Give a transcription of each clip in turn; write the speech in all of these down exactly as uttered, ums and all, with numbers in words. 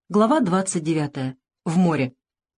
Глава двадцать девятая. В море.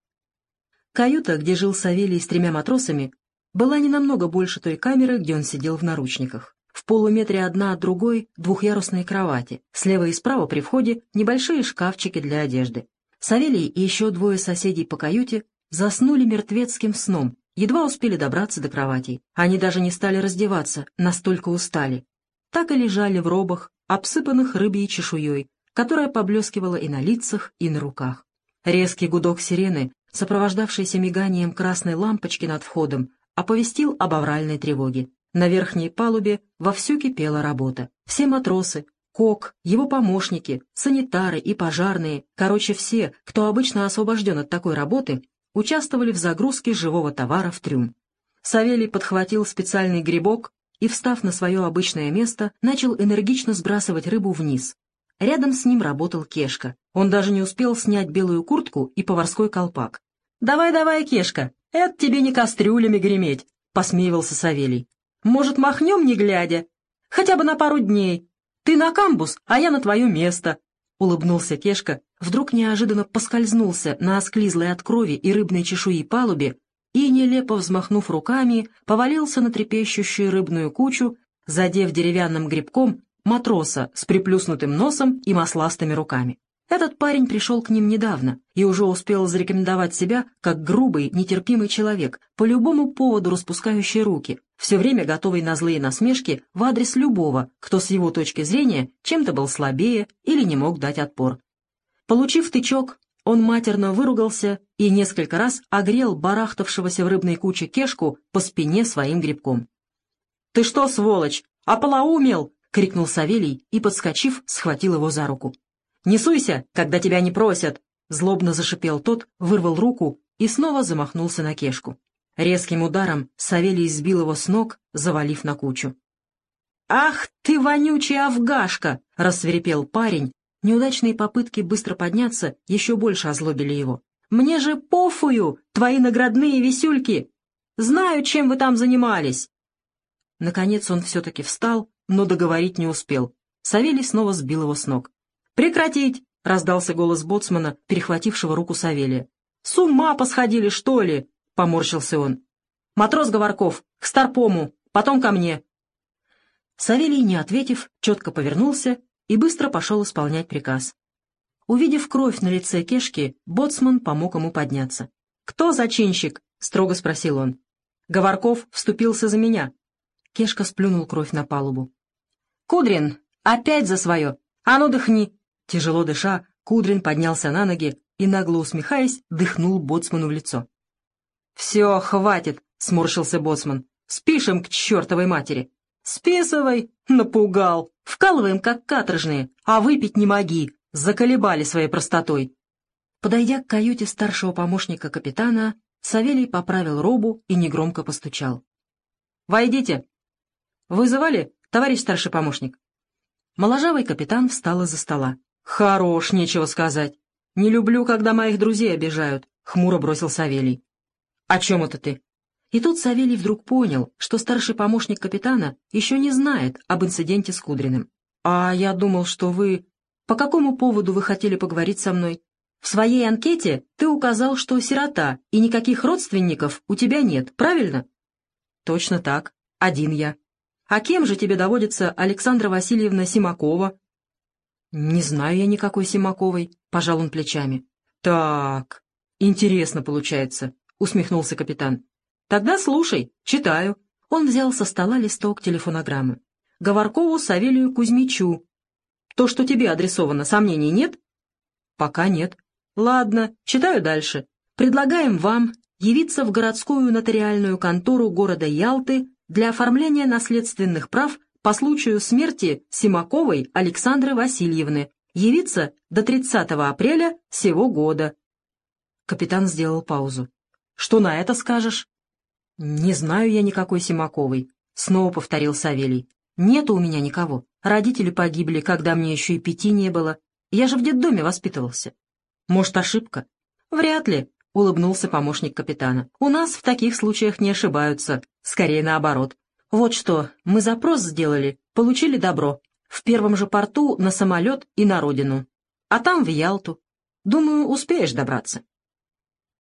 Каюта, где жил Савелий с тремя матросами, была не намного больше той камеры, где он сидел в наручниках. В полуметре одна от другой двухъярусные кровати, слева и справа при входе небольшие шкафчики для одежды. Савелий и еще двое соседей по каюте заснули мертвецким сном, едва успели добраться до кроватей. Они даже не стали раздеваться, настолько устали. Так и лежали в робах, обсыпанных рыбьей чешуей, которая поблескивала и на лицах, и на руках. Резкий гудок сирены, сопровождавшийся миганием красной лампочки над входом, оповестил об авральной тревоге. На верхней палубе вовсю кипела работа. Все матросы, кок, его помощники, санитары и пожарные, короче все, кто обычно освобожден от такой работы, участвовали в загрузке живого товара в трюм. Савелий подхватил специальный гребок и, встав на свое обычное место, начал энергично сбрасывать рыбу вниз. Рядом с ним работал Кешка. Он даже не успел снять белую куртку и поварской колпак. «Давай-давай, Кешка, это тебе не кастрюлями греметь», — посмеивался Савелий. «Может, махнем, не глядя? Хотя бы на пару дней. Ты на камбуз, а я на твое место», — улыбнулся Кешка, вдруг неожиданно поскользнулся на осклизлой от крови и рыбной чешуи палубе и, нелепо взмахнув руками, повалился на трепещущую рыбную кучу, задев деревянным гребком матроса с приплюснутым носом и масластыми руками. Этот парень пришел к ним недавно и уже успел зарекомендовать себя как грубый, нетерпимый человек, по любому поводу распускающий руки, все время готовый на злые насмешки в адрес любого, кто с его точки зрения чем-то был слабее или не мог дать отпор. Получив тычок, он матерно выругался и несколько раз огрел барахтавшегося в рыбной куче Кешку по спине своим гребком. «Ты что, сволочь, ополоумел?» — крикнул Савелий и, подскочив, схватил его за руку. «Не суйся, когда тебя не просят!» — злобно зашипел тот, вырвал руку и снова замахнулся на Кешку. Резким ударом Савелий сбил его с ног, завалив на кучу. «Ах ты, вонючая афгашка!» — рассвирепел парень. Неудачные попытки быстро подняться еще больше озлобили его. «Мне же пофую, твои наградные висюльки! Знаю, чем вы там занимались!» Наконец он все-таки встал, но договорить не успел. Савелий снова сбил его с ног. «Прекратить!» — раздался голос боцмана, перехватившего руку Савелия. «С ума посходили, что ли?» — поморщился он. «Матрос Говорков, к старпому, потом ко мне!» Савелий, не ответив, четко повернулся и быстро пошел исполнять приказ. Увидев кровь на лице Кешки, боцман помог ему подняться. «Кто зачинщик?» — строго спросил он. «Говорков вступился за меня». Кешка сплюнул кровь на палубу. «Кудрин, опять за свое! А ну, дыхни!» Тяжело дыша, Кудрин поднялся на ноги и, нагло усмехаясь, дыхнул боцману в лицо. «Все, хватит!» — сморщился боцман. «Спишем к чертовой матери!» «Списывай!» — напугал. «Вкалываем, как каторжные, а выпить не моги!» — заколебали своей простотой. Подойдя к каюте старшего помощника капитана, Савелий поправил робу и негромко постучал. «Войдите!» «Вызывали, товарищ старший помощник?» Моложавый капитан встал из-за стола. «Хорош, нечего сказать. Не люблю, когда моих друзей обижают», — хмуро бросил Савелий. «О чем это ты?» И тут Савелий вдруг понял, что старший помощник капитана еще не знает об инциденте с Кудриным. «А я думал, что вы... По какому поводу вы хотели поговорить со мной? В своей анкете ты указал, что сирота, и никаких родственников у тебя нет, правильно?» «Точно так. Один я. А кем же тебе доводится Александра Васильевна Симакова?» «Не знаю я никакой Симаковой», — пожал он плечами. «Так, интересно получается», — усмехнулся капитан. «Тогда слушай, читаю». Он взял со стола листок телефонограммы. «Говоркову Савелию Кузьмичу. То, что тебе адресовано, сомнений нет?» «Пока нет». «Ладно, читаю дальше. Предлагаем вам явиться в городскую нотариальную контору города Ялты для оформления наследственных прав по случаю смерти Симаковой Александры Васильевны, явиться до тридцатого апреля сего года». Капитан сделал паузу. «Что на это скажешь?» «Не знаю я никакой Симаковой», — снова повторил Савелий. «Нету у меня никого. Родители погибли, когда мне еще и пяти не было. Я же в детдоме воспитывался». «Может, ошибка?» «Вряд ли», — улыбнулся помощник капитана. «У нас в таких случаях не ошибаются, скорее наоборот. Вот что, мы запрос сделали, получили добро. В первом же порту на самолет и на родину. А там в Ялту. Думаю, успеешь добраться».